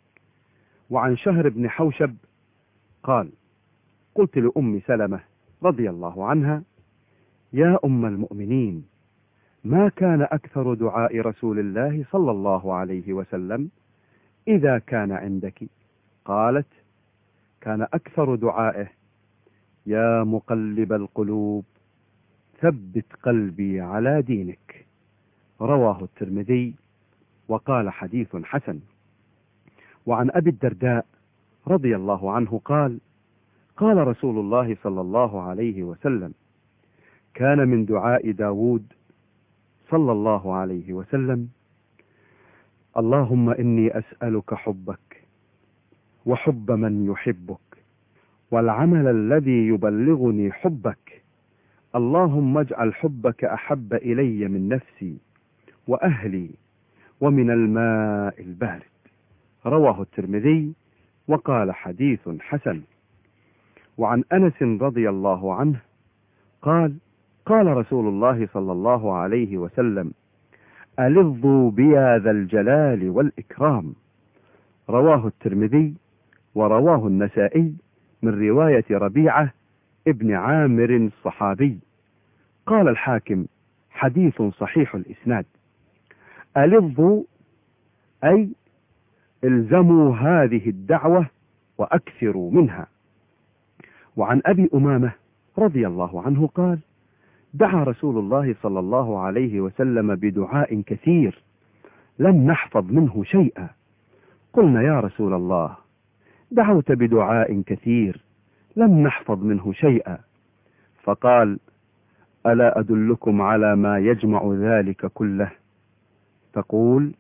Speaker 1: وعن شهر بن حوشب قال: قلت لأم سلمة رضي الله عنها: يا أم المؤمنين، ما كان أكثر دعاء رسول الله صلى الله عليه وسلم إذا كان عندك؟ قالت: كان أكثر دعائه: يا مقلب القلوب ثبت قلبي على دينك. رواه الترمذي وقال: حديث حسن. وعن أبي الدرداء رضي الله عنه قال: قال رسول الله صلى الله عليه وسلم: كان من دعاء داود صلى الله عليه وسلم: اللهم إني أسألك حبك وحب من يحبك والعمل الذي يبلغني حبك، اللهم اجعل حبك أحب إلي من نفسي وأهلي ومن الماء البارد. رواه الترمذي وقال: حديث حسن. وعن أنس رضي الله عنه قال: قال رسول الله صلى الله عليه وسلم: ألظوا بيا ذا الجلال والإكرام. رواه الترمذي ورواه النسائي من رواية ربيعة ابن عامر الصحابي. قال الحاكم: حديث صحيح الإسناد. ألظوا أي الزموا هذه الدعوة وأكثروا منها. وعن أبي أمامة رضي الله عنه قال: دعا رسول الله صلى الله عليه وسلم بدعاء كثير لم نحفظ منه شيئا. قلنا: يا رسول الله، دعوت بدعاء كثير لم نحفظ منه شيئا. فقال: ألا أدلكم على ما يجمع ذلك كله؟ تقول: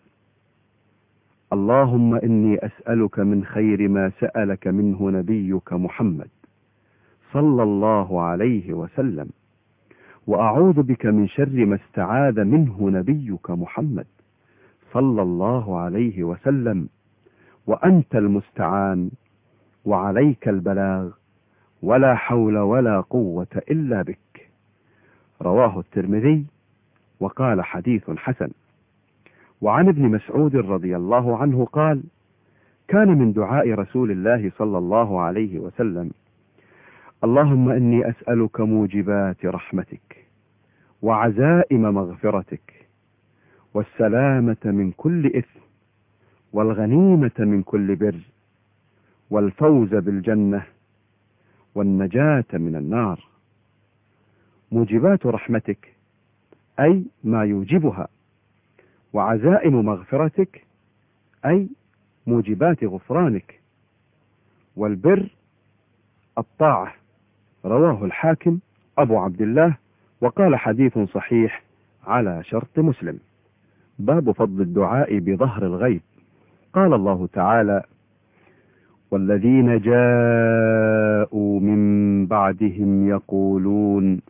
Speaker 1: اللهم إني أسألك من خير ما سألك منه نبيك محمد صلى الله عليه وسلم، وأعوذ بك من شر ما استعاذ منه نبيك محمد صلى الله عليه وسلم، وأنت المستعان وعليك البلاغ ولا حول ولا قوة إلا بك. رواه الترمذي وقال: حديث حسن. وعن ابن مسعود رضي الله عنه قال: كان من دعاء رسول الله صلى الله عليه وسلم: اللهم إني أسألك موجبات رحمتك وعزائم مغفرتك والسلامة من كل إثم والغنيمة من كل بر والفوز بالجنة والنجاة من النار. موجبات رحمتك أي ما يوجبها، وعزائم مغفرتك أي موجبات غفرانك، والبر الطاعة. رواه الحاكم أبو عبد الله وقال: حديث صحيح على شرط مسلم. باب فضل الدعاء بظهر الغيب. قال الله تعالى: والذين جاءوا من بعدهم يقولون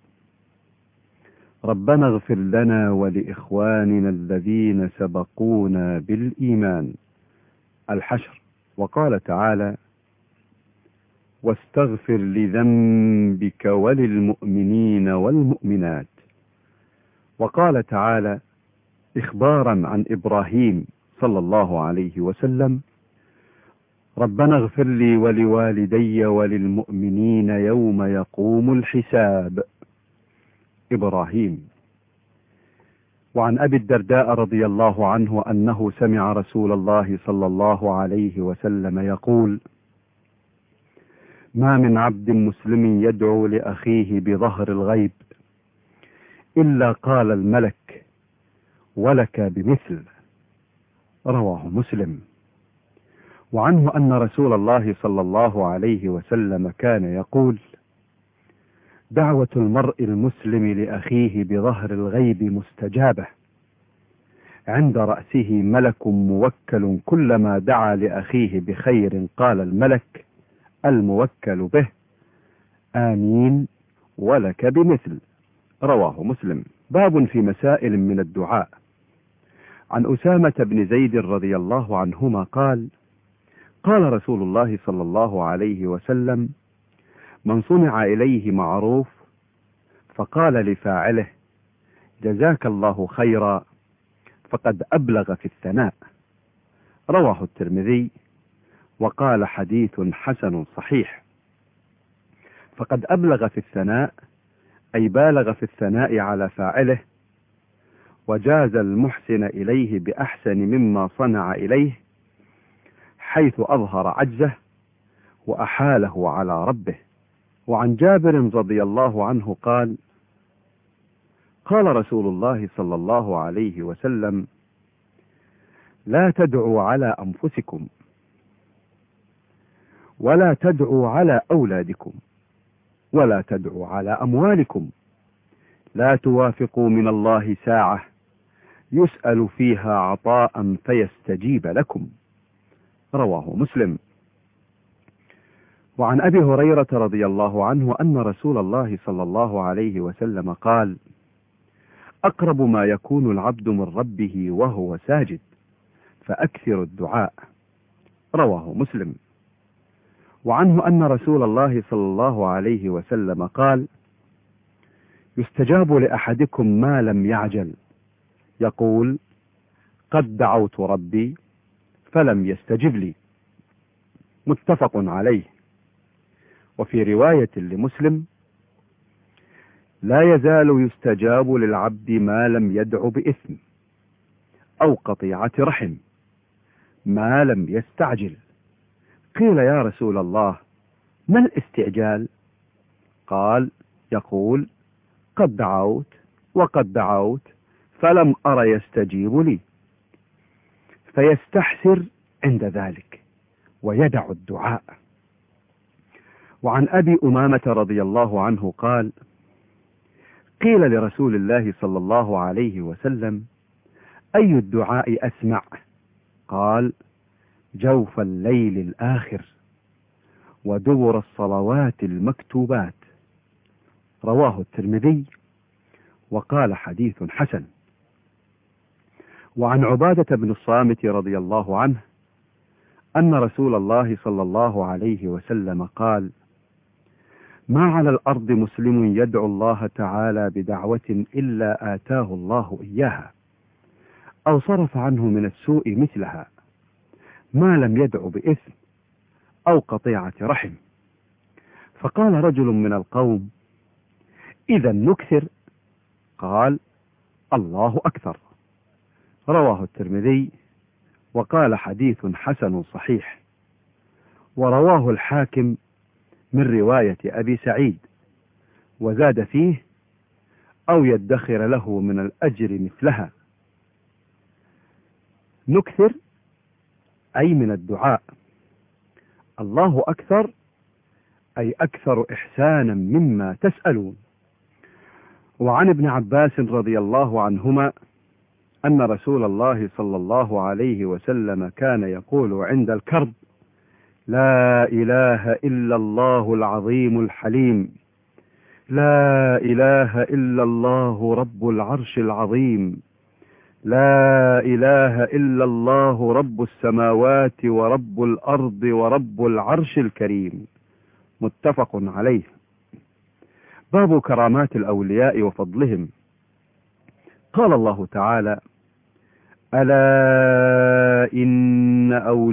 Speaker 1: ربنا اغفر لنا ولإخواننا الذين سبقونا بالإيمان. الحشر. وقال تعالى: واستغفر لذنبك وللمؤمنين والمؤمنات. وقال تعالى إخبارا عن إبراهيم صلى الله عليه وسلم: ربنا اغفر لي ولوالدي وللمؤمنين يوم يقوم الحساب. إبراهيم. وعن أبي الدرداء رضي الله عنه أنه سمع رسول الله صلى الله عليه وسلم يقول: ما من عبد مسلم يدعو لأخيه بظهر الغيب إلا قال الملك: ولك بمثل. رواه مسلم. وعنه أن رسول الله صلى الله عليه وسلم كان يقول: دعوة المرء المسلم لأخيه بظهر الغيب مستجابة، عند رأسه ملك موكل، كلما دعا لأخيه بخير قال الملك الموكل به: آمين ولك بمثل. رواه مسلم. باب في مسائل من الدعاء. عن أسامة بن زيد رضي الله عنهما قال: قال رسول الله صلى الله عليه وسلم: من صنع إليه معروف فقال لفاعله: جزاك الله خيرا، فقد أبلغ في الثناء. رواه الترمذي وقال: حديث حسن صحيح. فقد أبلغ في الثناء أي بالغ في الثناء على فاعله، وجاز المحسن إليه بأحسن مما صنع إليه، حيث أظهر عجزه وأحاله على ربه. وعن جابر رضي الله عنه قال: قال رسول الله صلى الله عليه وسلم: لا تدعوا على أنفسكم، ولا تدعوا على أولادكم، ولا تدعوا على أموالكم، لا توافقوا من الله ساعة يسأل فيها عطاء فيستجيب لكم. رواه مسلم. وعن أبي هريرة رضي الله عنه أن رسول الله صلى الله عليه وسلم قال: أقرب ما يكون العبد من ربه وهو ساجد، فأكثر الدعاء. رواه مسلم. وعنه أن رسول الله صلى الله عليه وسلم قال: يستجاب لأحدكم ما لم يعجل، يقول: قد دعوت ربي فلم يستجب لي. متفق عليه. وفي رواية لمسلم: لا يزال يستجاب للعبد ما لم يدع بإثم أو قطيعة رحم، ما لم يستعجل. قيل: يا رسول الله، ما الاستعجال؟ قال: يقول: قد دعوت وقد دعوت فلم أر يستجيب لي، فيستحسر عند ذلك ويدع الدعاء. وعن أبي أمامة رضي الله عنه قال: قيل لرسول الله صلى الله عليه وسلم: أي الدعاء أسمع؟ قال: جوف الليل الآخر ودبر الصلوات المكتوبات. رواه الترمذي وقال: حديث حسن. وعن عبادة بن الصامت رضي الله عنه أن رسول الله صلى الله عليه وسلم قال: ما على الأرض مسلم يدعو الله تعالى بدعوة إلا آتاه الله إياها، أو صرف عنه من السوء مثلها، ما لم يدع بإثم أو قطيعة رحم. فقال رجل من القوم: إذا نكثر؟ قال: الله أكثر. رواه الترمذي وقال: حديث حسن صحيح. ورواه الحاكم من رواية أبي سعيد، وزاد فيه: أو يدخر له من الأجر مثلها. نكثر أي من الدعاء، الله أكثر أي أكثر إحسانا مما تسألون. وعن ابن عباس رضي الله عنهما أن رسول الله صلى الله عليه وسلم كان يقول عند الكرب: لا إله إلا الله العظيم الحليم، لا إله إلا الله رب العرش العظيم، لا إله إلا الله رب السماوات ورب الأرض ورب العرش الكريم. متفق عليه. باب كرامات الأولياء وفضلهم. قال الله تعالى: ألا إن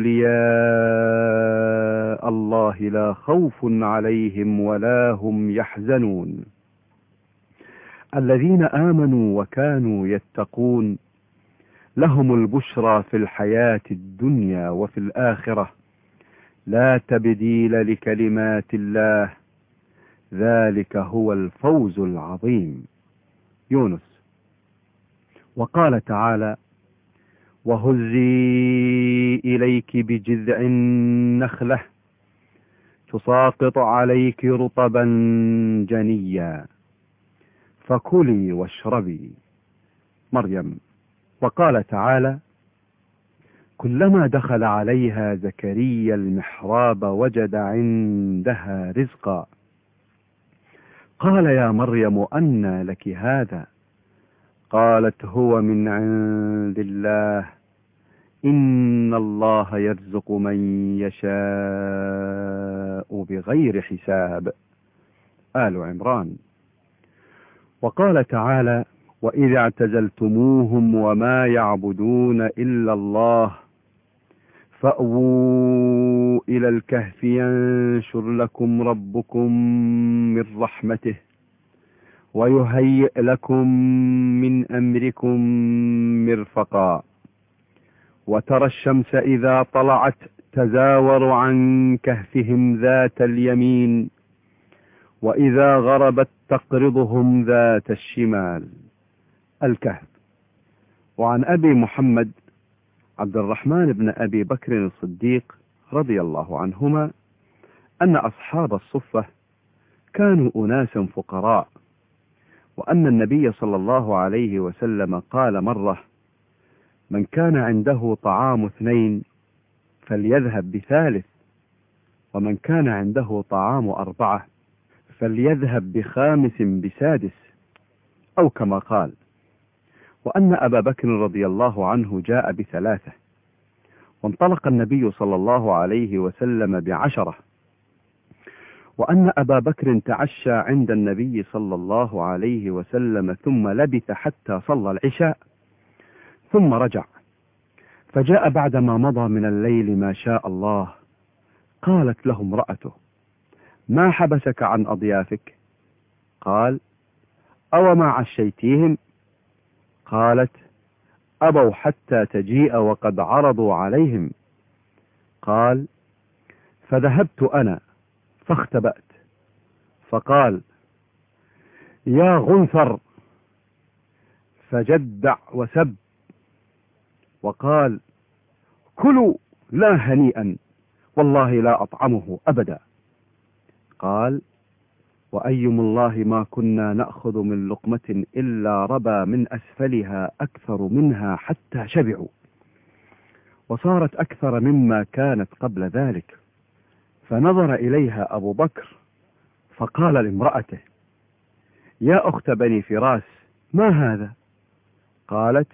Speaker 1: أولياء الله لا خوف عليهم ولا هم يحزنون، الذين آمنوا وكانوا يتقون، لهم البشرى في الحياة الدنيا وفي الآخرة، لا تبديل لكلمات الله، ذلك هو الفوز العظيم. يونس. وقال تعالى: وهزي إليك بجذع النخلة تساقط عليك رطبا جنيا فكلي واشربي. مريم. وقال تعالى: كلما دخل عليها زكريا المحراب وجد عندها رزقا، قال يا مريم أنى لك هذا؟ قالت هو من عند الله، إن الله يرزق من يشاء بغير حساب. آل عمران. وقال تعالى: وإذا اعتزلتموهم وما يعبدون إلا الله فأووا إلى الكهف ينشر لكم ربكم من رحمته ويهيئ لكم من أمركم مرفقا. وترى الشمس إذا طلعت تزاور عن كهفهم ذات اليمين، وإذا غربت تقرضهم ذات الشمال. الكهف. وعن أبي محمد عبد الرحمن بن أبي بكر الصديق رضي الله عنهما أن أصحاب الصفة كانوا أناسا فقراء، وأن النبي صلى الله عليه وسلم قال مرة: من كان عنده طعام 2 فليذهب ب3، ومن كان عنده طعام 4 فليذهب ب5 ب6، أو كما قال. وأن أبا بكر رضي الله عنه جاء ب3، وانطلق النبي صلى الله عليه وسلم ب10، وأن أبا بكر تعشى عند النبي صلى الله عليه وسلم ثم لبث حتى صلى العشاء ثم رجع، فجاء بعدما مضى من الليل ما شاء الله. قالت له امرأته: ما حبسك عن أضيافك؟ قال: أو ما عشيتيهم؟ قالت: أبوا حتى تجيء وقد عرضوا عليهم. قال: فذهبت أنا فاختبأت، فقال: يا غنثر، فجدع وسب وقال: كلوا لا هنيئا، والله لا أطعمه أبدا. قال: وأيم الله ما كنا نأخذ من لقمة إلا ربى من أسفلها أكثر منها حتى شبعوا، وصارت أكثر مما كانت قبل ذلك. فنظر إليها أبو بكر فقال لامرأته: يا أخت بني فراس، ما هذا؟ قالت: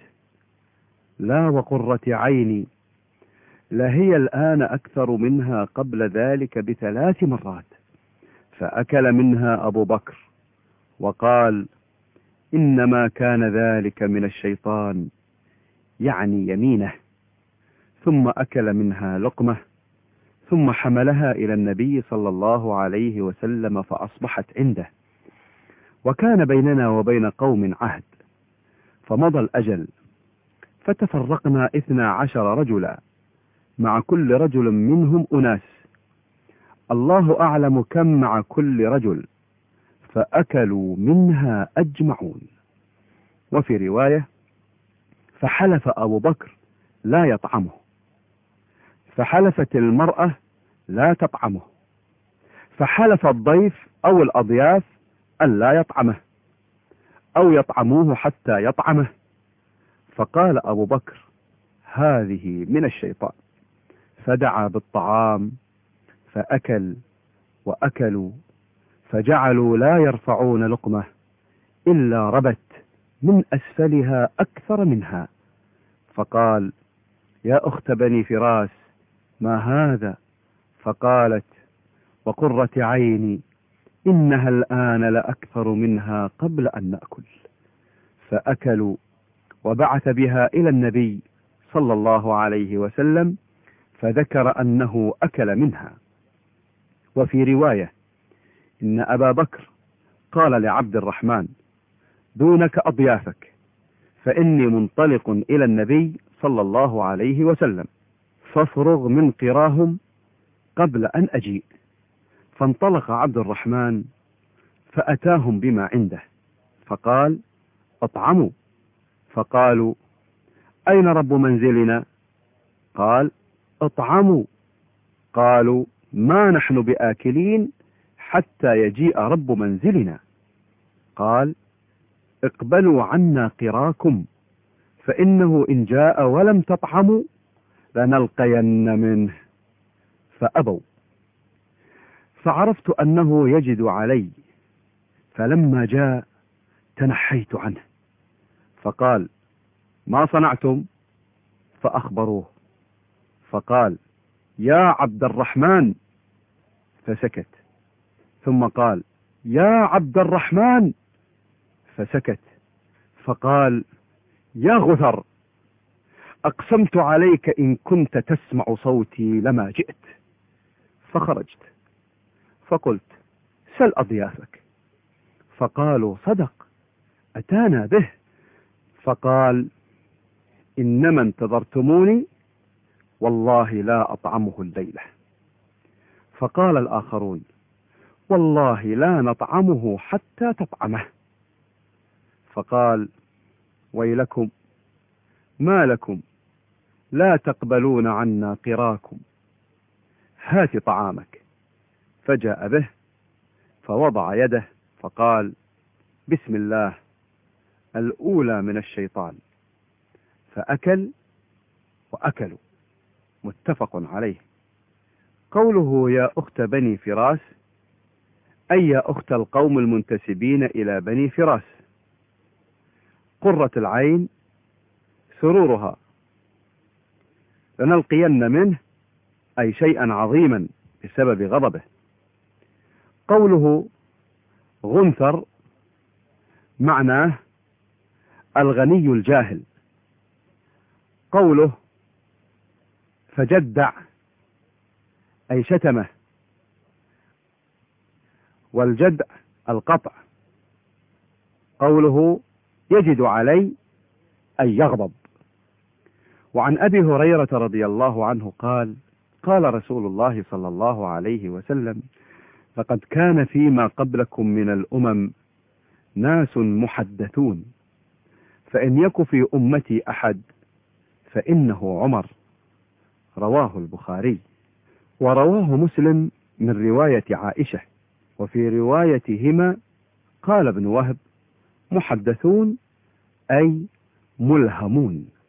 Speaker 1: لا وقرة عيني، لهي الآن أكثر منها قبل ذلك ب3 مرات. فأكل منها أبو بكر وقال: إنما كان ذلك من الشيطان، يعني يمينه. ثم أكل منها لقمة، ثم حملها إلى النبي صلى الله عليه وسلم فأصبحت عنده. وكان بيننا وبين قوم عهد، فمضى الأجل، فتفرقنا 12 رجلا، مع كل رجل منهم أناس، الله أعلم كم مع كل رجل، فأكلوا منها أجمعون. وفي رواية: فحلف أبو بكر لا يطعمه، فحلفت المرأة لا تطعمه، فحلف الضيف أو الأضياف ألا يطعمه أو يطعموه حتى يطعمه. فقال أبو بكر: هذه من الشيطان. فدعا بالطعام فأكل وأكلوا، فجعلوا لا يرفعون لقمة إلا ربت من أسفلها أكثر منها. فقال: يا أخت بني فراس، ما هذا؟ فقالت: وقرة عيني، إنها الآن لأكثر منها قبل أن نأكل. فأكلوا، وبعث بها إلى النبي صلى الله عليه وسلم، فذكر أنه أكل منها. وفي رواية: إن أبا بكر قال لعبد الرحمن: دونك أضيافك، فإني منطلق إلى النبي صلى الله عليه وسلم، فافرغ من قراهم قبل أن أجيء. فانطلق عبد الرحمن فأتاهم بما عنده، فقال: اطعموا. فقالوا: أين رب منزلنا؟ قال: اطعموا. قالوا: ما نحن بآكلين حتى يجيء رب منزلنا. قال: اقبلوا عنا قراكم، فإنه إن جاء ولم تطعموا لنلقين منه. فأبوا. فعرفت أنه يجد علي، فلما جاء تنحيت عنه، فقال: ما صنعتم؟ فأخبروه، فقال: يا عبد الرحمن. فسكت، ثم قال: يا عبد الرحمن. فسكت، فقال: يا غثر، أقسمت عليك إن كنت تسمع صوتي لما جئت. فخرجت، فقلت: سل أضيافك. فقالوا صدق أتانا به. فقال إنما انتظرتموني والله لا أطعمه الليلة. فقال الآخرون والله لا نطعمه حتى تطعمه. فقال ويلكم ما لكم لا تقبلون عنا قراكم، هات طعامك. فجاء به فوضع يده فقال بسم الله الأولى من الشيطان، فأكل وأكلوا. متفق عليه. قوله يا أخت بني فراس أي يا أخت القوم المنتسبين إلى بني فراس، قرة العين سرورها، لنلقين منه أي شيئا عظيما بسبب غضبه. قوله غنثر معناه الغني الجاهل. قوله فجدع أي شتمه، والجدع القطع. قوله يجد علي أي يغضب. وعن أبي هريرة رضي الله عنه قال قال رسول الله صلى الله عليه وسلم لقد كان فيما قبلكم من الأمم ناس محدثون، فإن يك في أمتي أحد فإنه عمر. رواه البخاري. ورواه مسلم من رواية عائشة. وفي روايتهما قال ابن وهب محدثون أي ملهمون.